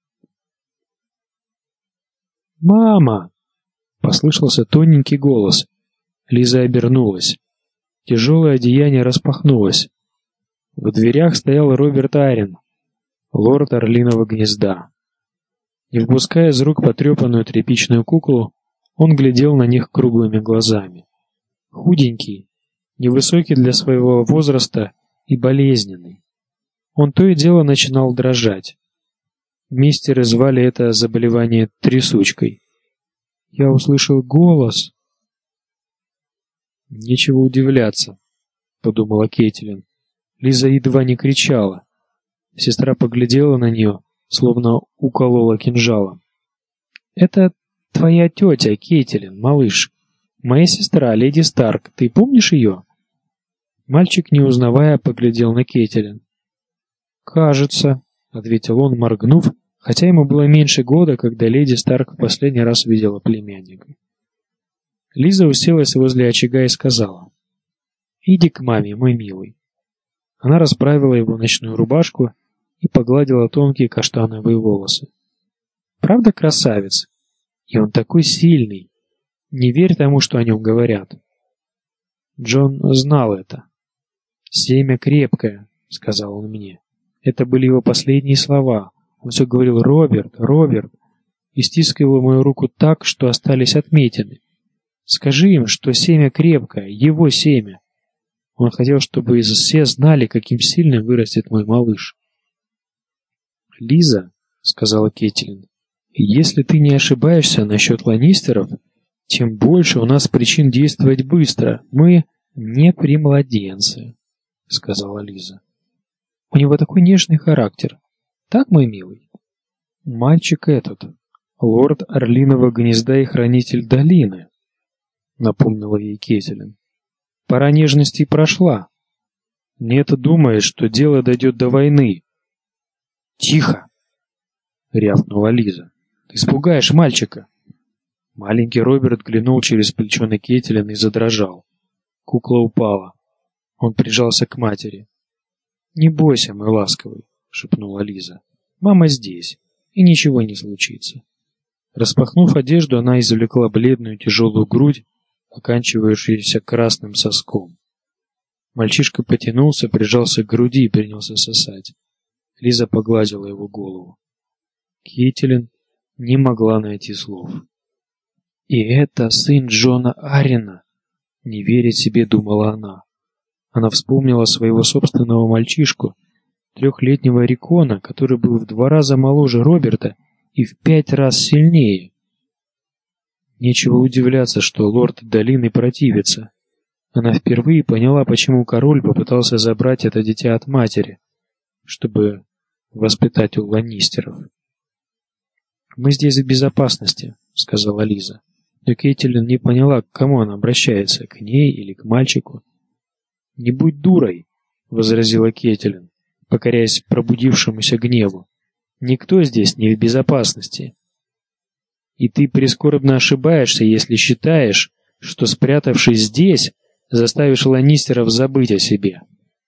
«Мама!» — послышался тоненький голос. Лиза обернулась. Тяжелое одеяние распахнулось. В дверях стоял Роберт Аррен, лорд Орлиного гнезда. Не впуская из рук потрепанную тряпичную куклу, он глядел на них круглыми глазами. Худенький, невысокий для своего возраста и болезненный. Он то и дело начинал дрожать. Мистеры звали это заболевание трясучкой. Я услышал голос. «Нечего удивляться», — подумала Кейтлин. Лиза едва не кричала. Сестра поглядела на нее, словно уколола кинжалом. «Это твоя тетя, Кейтлин, малыш. Моя сестра, леди Старк. Ты помнишь ее?» Мальчик, не узнавая, поглядел на Кейтлин. «Кажется», — ответил он, моргнув, хотя ему было меньше года, когда леди Старк в последний раз видела племянника. Лиза уселась возле очага и сказала: «Иди к маме, мой милый». Она расправила его ночную рубашку и погладила тонкие каштановые волосы. «Правда, красавец? И он такой сильный. Не верь тому, что о нем говорят». Джон знал это. «Семя крепкое», — сказал он мне. Это были его последние слова. Он все говорил «Роберт, Роберт», и стискивал мою руку так, что остались отметины. «Скажи им, что семя крепкое, его семя». Он хотел, чтобы все знали, каким сильным вырастет мой малыш. «Лиза», — сказала Кейтлин, — «если ты не ошибаешься насчет Ланнистеров, тем больше у нас причин действовать быстро. Мы не примладенцы», — сказала Лиза. «У него такой нежный характер. Так, мой милый?» «Мальчик этот, лорд Орлиного гнезда и хранитель долины», — напомнила ей Кейтлин. «Пора нежности прошла. Нет, думает, что дело дойдет до войны». «Тихо!» — рявкнула Лиза. «Ты испугаешь мальчика!» Маленький Роберт глянул через плечо на Кейтлин и задрожал. Кукла упала. Он прижался к матери. «Не бойся, мой ласковый», — шепнула Лиза. «Мама здесь, и ничего не случится». Распахнув одежду, она извлекла бледную тяжелую грудь, оканчивающуюся красным соском. Мальчишка потянулся, прижался к груди и принялся сосать. Лиза погладила его голову. Кейтлин не могла найти слов. «И это сын Джона Аррена!» — не веря себе, думала она. Она вспомнила своего собственного мальчишку, трехлетнего Рикона, который был в два раза моложе Роберта и в пять раз сильнее. Нечего удивляться, что лорд долины противится. Она впервые поняла, почему король попытался забрать это дитя от матери, чтобы воспитать у Ланнистеров. «Мы здесь в безопасности», — сказала Лиза. Но Кейтлин не поняла, к кому она обращается, к ней или к мальчику. «Не будь дурой», — возразила Кейтлин, покоряясь пробудившемуся гневу. «Никто здесь не в безопасности. И ты прискорбно ошибаешься, если считаешь, что, спрятавшись здесь, заставишь Ланнистеров забыть о себе».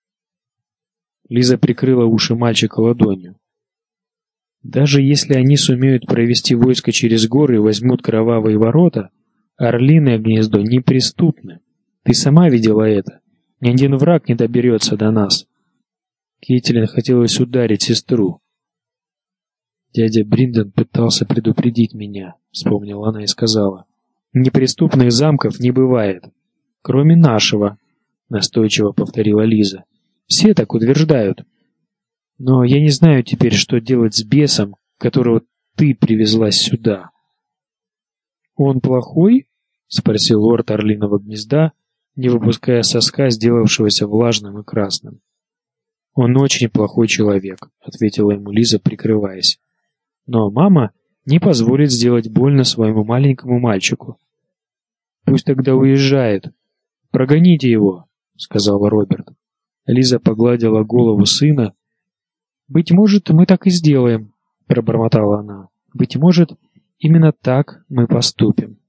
Лиза прикрыла уши мальчика ладонью. «Даже если они сумеют провести войско через горы и возьмут кровавые ворота, Орлиное гнездо неприступно. Ты сама видела это. Ни один враг не доберется до нас». Кейтлин хотелось ударить сестру. «Дядя Бринден пытался предупредить меня», — вспомнила она и сказала. «Неприступных замков не бывает. Кроме нашего», — настойчиво повторила Лиза. «Все так утверждают. Но я не знаю теперь, что делать с бесом, которого ты привезла сюда». «Он плохой?» — спросил лорд Орлиного гнезда, не выпуская соска, сделавшегося влажным и красным. «Он очень плохой человек», — ответила ему Лиза, прикрываясь. «Но мама не позволит сделать больно своему маленькому мальчику». Пусть тогда уезжает. Прогоните его, сказал Роберт. Лиза погладила голову сына. «Быть может, мы так и сделаем», — пробормотала она. «Быть может, именно так мы поступим».